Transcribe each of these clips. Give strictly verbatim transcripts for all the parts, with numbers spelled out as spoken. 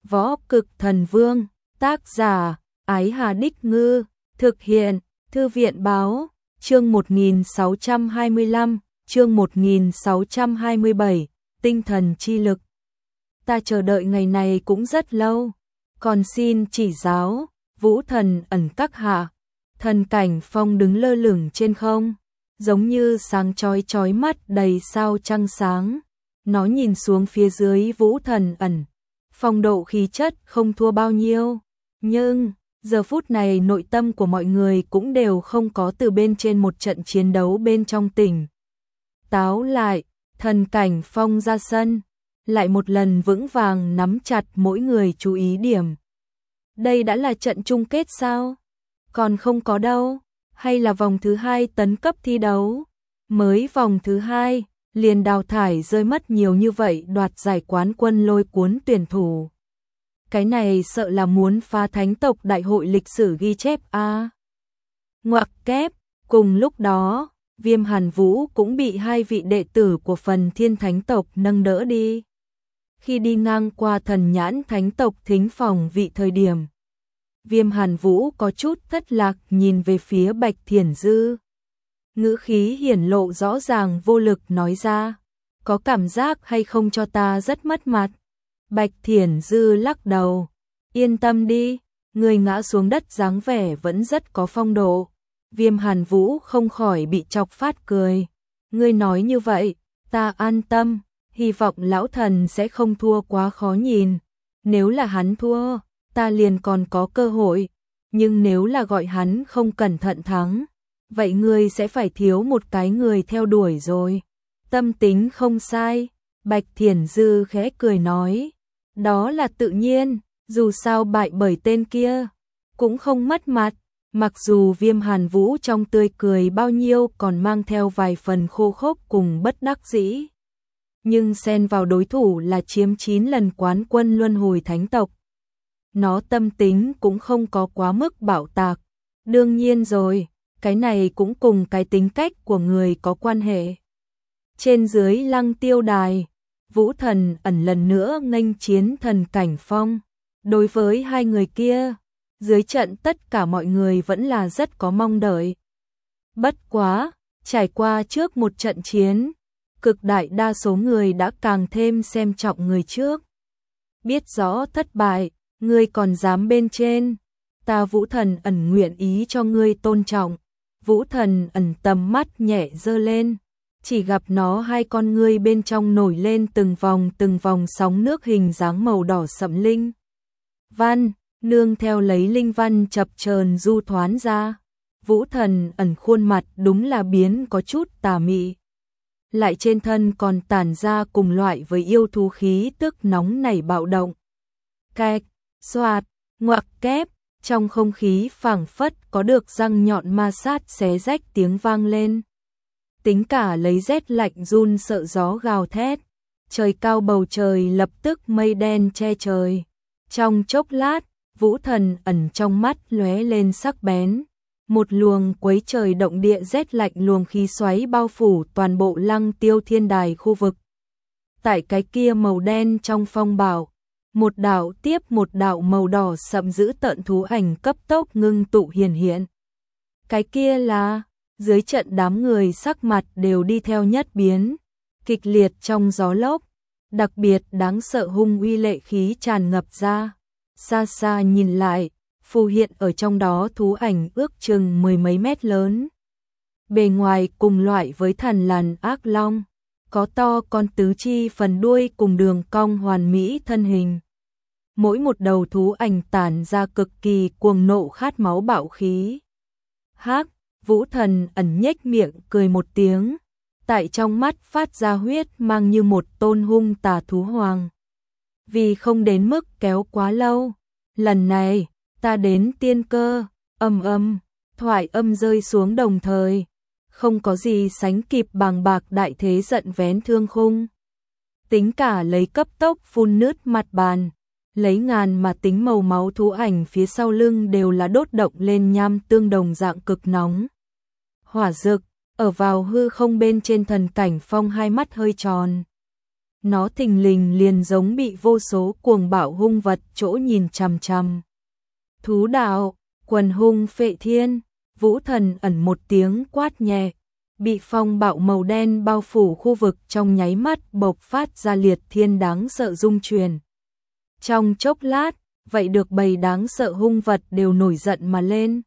Võ Cực Thần Vương, tác giả, Ái Hà Đích Ngư, thực hiện, Thư viện Báo, chương một nghìn sáu trăm hai mươi lăm, chương một nghìn sáu trăm hai mươi bảy, tinh thần chi lực. Ta chờ đợi ngày này cũng rất lâu, còn xin chỉ giáo, Vũ Thần ẩn các hạ. Thần Cảnh Phong đứng lơ lửng trên không, giống như sáng chói chói mắt đầy sao trăng sáng. Nó nhìn xuống phía dưới Vũ Thần ẩn, phong độ khí chất không thua bao nhiêu, nhưng giờ phút này nội tâm của mọi người cũng đều không có từ bên trên một trận chiến đấu bên trong tỉnh táo lại. Thần Cảnh Phong ra sân, lại một lần vững vàng nắm chặt mỗi người chú ý điểm. Đây đã là trận chung kết sao? Còn không có đâu, hay là vòng thứ hai tấn cấp thi đấu? Mới vòng thứ hai, liền đào thải rơi mất nhiều như vậy đoạt giải quán quân lôi cuốn tuyển thủ. Cái này sợ là muốn phá thánh tộc đại hội lịch sử ghi chép a. À. Ngoặc kép, cùng lúc đó, Viêm Hàn Vũ cũng bị hai vị đệ tử của phần Thiên Thánh tộc nâng đỡ đi. Khi đi ngang qua Thần Nhãn Thánh tộc thính phòng vị thời điểm, Viêm Hàn Vũ có chút thất lạc nhìn về phía Bạch Thiển Dư. Ngữ khí hiển lộ rõ ràng vô lực nói ra, có cảm giác hay không cho ta rất mất mặt. Bạch Thiển Dư lắc đầu, yên tâm đi, người ngã xuống đất dáng vẻ vẫn rất có phong độ. Viêm Hàn Vũ không khỏi bị chọc phát cười, ngươi nói như vậy, ta an tâm, hy vọng lão thần sẽ không thua quá khó nhìn. Nếu là hắn thua, ta liền còn có cơ hội, nhưng nếu là gọi hắn không cẩn thận thắng, vậy ngươi sẽ phải thiếu một cái người theo đuổi rồi. Tâm tính không sai, Bạch Thiển Dư khẽ cười nói, đó là tự nhiên, dù sao bại bởi tên kia, cũng không mất mặt. Mặc dù Viêm Hàn Vũ trong tươi cười bao nhiêu còn mang theo vài phần khô khốc cùng bất đắc dĩ, nhưng xen vào đối thủ là chiếm chín lần quán quân luân hồi thánh tộc, nó tâm tính cũng không có quá mức bạo tạc. Đương nhiên rồi, cái này cũng cùng cái tính cách của người có quan hệ. Trên dưới Lăng Tiêu Đài, Vũ Thần ẩn lần nữa nghênh chiến Thần Cảnh Phong. Đối với hai người kia, dưới trận tất cả mọi người vẫn là rất có mong đợi. Bất quá, trải qua trước một trận chiến, cực đại đa số người đã càng thêm xem trọng người trước. Biết rõ thất bại, ngươi còn dám bên trên, ta Vũ Thần ẩn nguyện ý cho ngươi tôn trọng. Vũ Thần ẩn tầm mắt nhẹ giơ lên, chỉ gặp nó hai con ngươi bên trong nổi lên từng vòng từng vòng sóng nước hình dáng màu đỏ sẫm linh văn, nương theo lấy linh văn chập chờn du thoán ra. Vũ Thần ẩn khuôn mặt đúng là biến có chút tà mị, lại trên thân còn tản ra cùng loại với yêu thú khí tức nóng nảy bạo động. Cạch, xoạt, ngoặc kép, trong không khí phảng phất có được răng nhọn ma sát xé rách tiếng vang lên. Tính cả lấy rét lạnh run sợ gió gào thét, trời cao bầu trời lập tức mây đen che trời. Trong chốc lát, Vũ Thần ẩn trong mắt lóe lên sắc bén, một luồng quấy trời động địa rét lạnh luồng khí xoáy bao phủ toàn bộ Lăng Tiêu Thiên Đài khu vực. Tại cái kia màu đen trong phong bạo, một đạo tiếp một đạo màu đỏ sậm dữ tợn thú ảnh cấp tốc ngưng tụ hiển hiện. Cái kia là, dưới trận đám người sắc mặt đều đi theo nhất biến, kịch liệt trong gió lốc, đặc biệt đáng sợ hung uy lệ khí tràn ngập ra. Xa xa nhìn lại, phù hiện ở trong đó thú ảnh ước chừng mười mấy mét lớn. Bề ngoài cùng loại với thần lằn ác long, có to con tứ chi phần đuôi cùng đường cong hoàn mỹ thân hình. Mỗi một đầu thú ảnh tản ra cực kỳ cuồng nộ khát máu bạo khí. Hắc, Vũ Thần ẩn nhếch miệng cười một tiếng, tại trong mắt phát ra huyết mang như một tôn hung tà thú hoàng. Vì không đến mức kéo quá lâu, lần này, ta đến tiên cơ, âm âm, thoại âm rơi xuống đồng thời, không có gì sánh kịp bàng bạc đại thế giận vén thương khung. Tính cả lấy cấp tốc phun nứt mặt bàn, lấy ngàn mà tính màu máu thú ảnh phía sau lưng đều là đốt động lên nham tương đồng dạng cực nóng. Hỏa rực, ở vào hư không bên trên Thần Cảnh Phong hai mắt hơi tròn. nó thình lình liền giống bị vô số cuồng bạo hung vật chỗ nhìn chằm chằm. Thú đạo, quần hung phệ thiên, Vũ Thần ẩn một tiếng quát nhẹ, bị phong bạo màu đen bao phủ khu vực trong nháy mắt bộc phát ra liệt thiên đáng sợ rung truyền. Trong chốc lát, vậy được bầy đáng sợ hung vật đều nổi giận mà lên,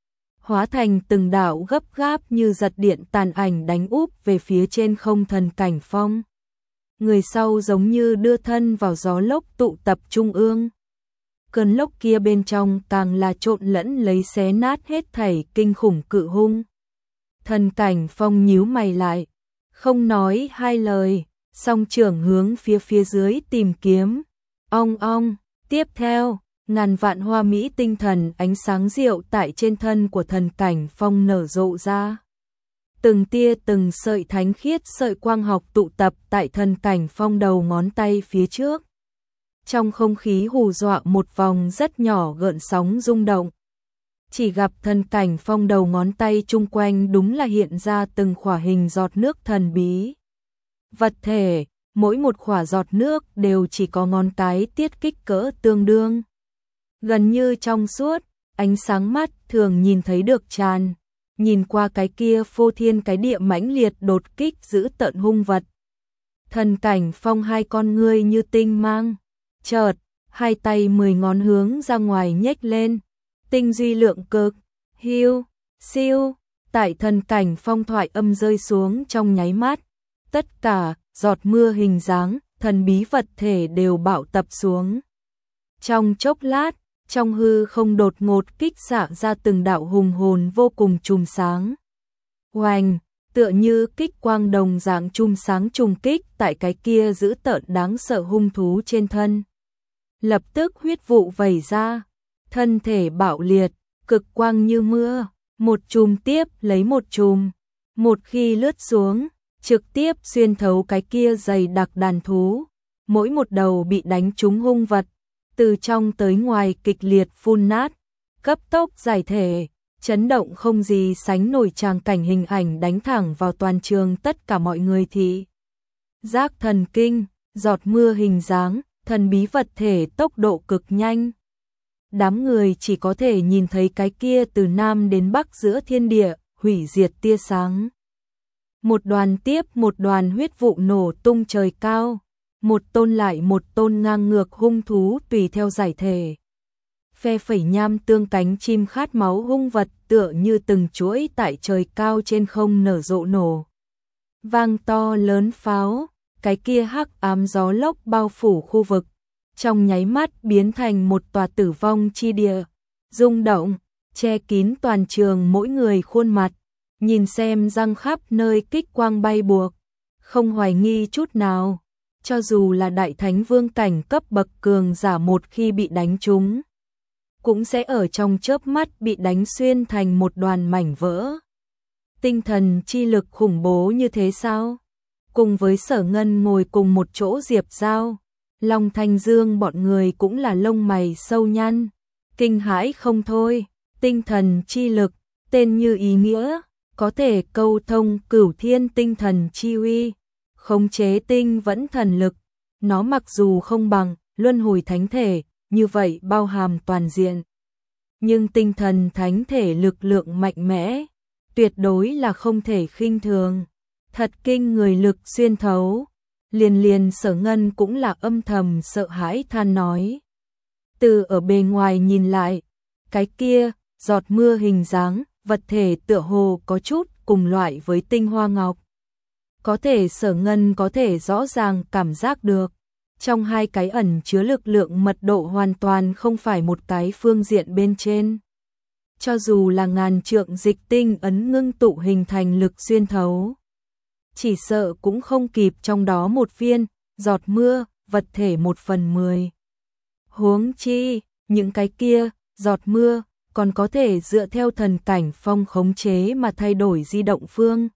hóa thành từng đạo gấp gáp như giật điện tàn ảnh đánh úp về phía trên không Thần Cảnh Phong. Người sau giống như đưa thân vào gió lốc tụ tập trung ương. Cơn lốc kia bên trong càng là trộn lẫn lấy xé nát hết thảy kinh khủng cự hung. Thần Cảnh Phong nhíu mày lại, không nói hai lời, song trưởng hướng phía phía dưới tìm kiếm. Ong ong, tiếp theo, ngàn vạn hoa mỹ tinh thần ánh sáng diệu tại trên thân của Thần Cảnh Phong nở rộ ra. Từng tia từng sợi thánh khiết sợi quang học tụ tập tại Thần Cảnh Phong đầu ngón tay phía trước. Trong không khí hù dọa một vòng rất nhỏ gợn sóng rung động. Chỉ gặp Thần Cảnh Phong đầu ngón tay chung quanh đúng là hiện ra từng khỏa hình giọt nước thần bí. Vật thể, mỗi một khỏa giọt nước đều chỉ có ngón cái tiết kích cỡ tương đương. Gần như trong suốt, ánh sáng mắt thường nhìn thấy được tràn. Nhìn qua cái kia phô thiên cái địa mãnh liệt đột kích giữ tợn hung vật. Thần Cảnh Phong hai con ngươi như tinh mang. Chợt, hai tay mười ngón hướng ra ngoài nhếch lên. Tinh duy lượng cực, hiu, siêu, tại Thần Cảnh Phong thoại âm rơi xuống trong nháy mắt. Tất cả, giọt mưa hình dáng, thần bí vật thể đều bạo tập xuống. Trong chốc lát, trong hư không đột ngột kích xạ ra từng đạo hùng hồn vô cùng chùm sáng. Oanh, tựa như kích quang đồng dạng chùm sáng trùng kích tại cái kia giữ tợn đáng sợ hung thú trên thân. Lập tức huyết vụ vẩy ra, thân thể bạo liệt, cực quang như mưa, một chùm tiếp lấy một chùm. Một khi lướt xuống, trực tiếp xuyên thấu cái kia dày đặc đàn thú, mỗi một đầu bị đánh trúng hung vật, từ trong tới ngoài kịch liệt phun nát, cấp tốc giải thể, chấn động không gì sánh nổi tràng cảnh hình ảnh đánh thẳng vào toàn trường tất cả mọi người thì. Giác thần kinh, giọt mưa hình dáng, thần bí vật thể tốc độ cực nhanh. Đám người chỉ có thể nhìn thấy cái kia từ nam đến bắc giữa thiên địa, hủy diệt tia sáng. Một đoàn tiếp một đoàn huyết vụ nổ tung trời cao, một tôn lại một tôn ngang ngược hung thú tùy theo giải thể. Phe phẩy nham tương cánh chim khát máu hung vật tựa như từng chuỗi tại trời cao trên không nở rộ nổ. Vang to lớn pháo, cái kia hắc ám gió lốc bao phủ khu vực, trong nháy mắt biến thành một tòa tử vong chi địa, rung động, che kín toàn trường mỗi người khuôn mặt. Nhìn xem răng khắp nơi kích quang bay buộc, không hoài nghi chút nào, cho dù là đại thánh vương cảnh cấp bậc cường giả một khi bị đánh trúng, cũng sẽ ở trong chớp mắt bị đánh xuyên thành một đoàn mảnh vỡ. Tinh thần chi lực khủng bố như thế sao? Cùng với Sở Ngân ngồi cùng một chỗ Diệp Giao, Long Thanh Dương bọn người cũng là lông mày sâu nhăn, kinh hãi không thôi. Tinh thần chi lực, tên như ý nghĩa, có thể câu thông cửu thiên tinh thần chi uy, khống chế tinh vẫn thần lực. Nó mặc dù không bằng luân hồi thánh thể, như vậy bao hàm toàn diện, nhưng tinh thần thánh thể lực lượng mạnh mẽ, tuyệt đối là không thể khinh thường. Thật kinh người lực xuyên thấu, liền liền Sở Ngân cũng là âm thầm sợ hãi than nói. Từ ở bề ngoài nhìn lại, cái kia, giọt mưa hình dáng, vật thể tựa hồ có chút cùng loại với tinh hoa ngọc. Có thể Sở Ngân có thể rõ ràng cảm giác được, trong hai cái ẩn chứa lực lượng mật độ hoàn toàn không phải một cái phương diện bên trên. Cho dù là ngàn trượng dịch tinh ấn ngưng tụ hình thành lực xuyên thấu, chỉ sợ cũng không kịp trong đó một viên, giọt mưa, vật thể một phần mười. Huống chi, những cái kia, giọt mưa, còn có thể dựa theo Thần Cảnh Phong khống chế mà thay đổi di động phương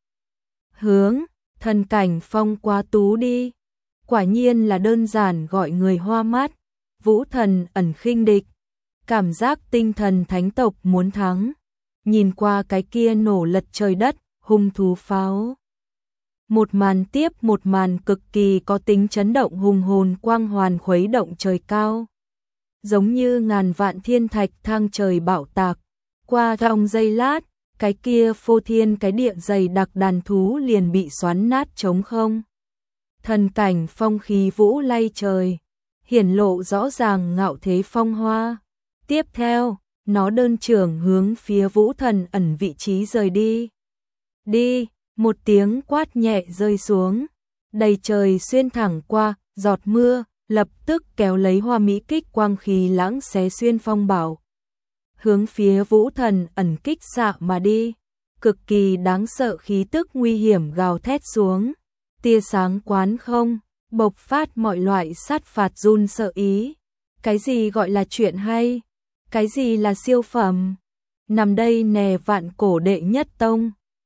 hướng. Thần Cảnh Phong quá tú đi, quả nhiên là đơn giản gọi người hoa mắt. Vũ Thần ẩn khinh địch, cảm giác tinh thần thánh tộc muốn thắng. Nhìn qua cái kia nổ lật trời đất, hung thú pháo Một màn tiếp một màn cực kỳ có tính chấn động hùng hồn quang hoàn khuấy động trời cao. Giống như ngàn vạn thiên thạch thang trời bạo tạc. Qua trong giây lát, cái kia phô thiên cái địa dày đặc đàn thú liền bị xoắn nát trống không. Thần cảnh phong khí vũ lay trời, hiển lộ rõ ràng ngạo thế phong hoa. Tiếp theo, nó đơn trưởng hướng phía Vũ Thần ẩn vị trí rời đi. Đi, một tiếng quát nhẹ rơi xuống, đầy trời xuyên thẳng qua, giọt mưa, lập tức kéo lấy hoa mỹ kích quang khí lãng xé xuyên phong bảo. Hướng phía Vũ Thần ẩn kích xạ mà đi, cực kỳ đáng sợ khí tức nguy hiểm gào thét xuống. Tia sáng quán không, bộc phát mọi loại sát phạt run sợ ý. Cái gì gọi là chuyện hay? Cái gì là siêu phẩm? Nằm đây nè vạn cổ đệ nhất tông.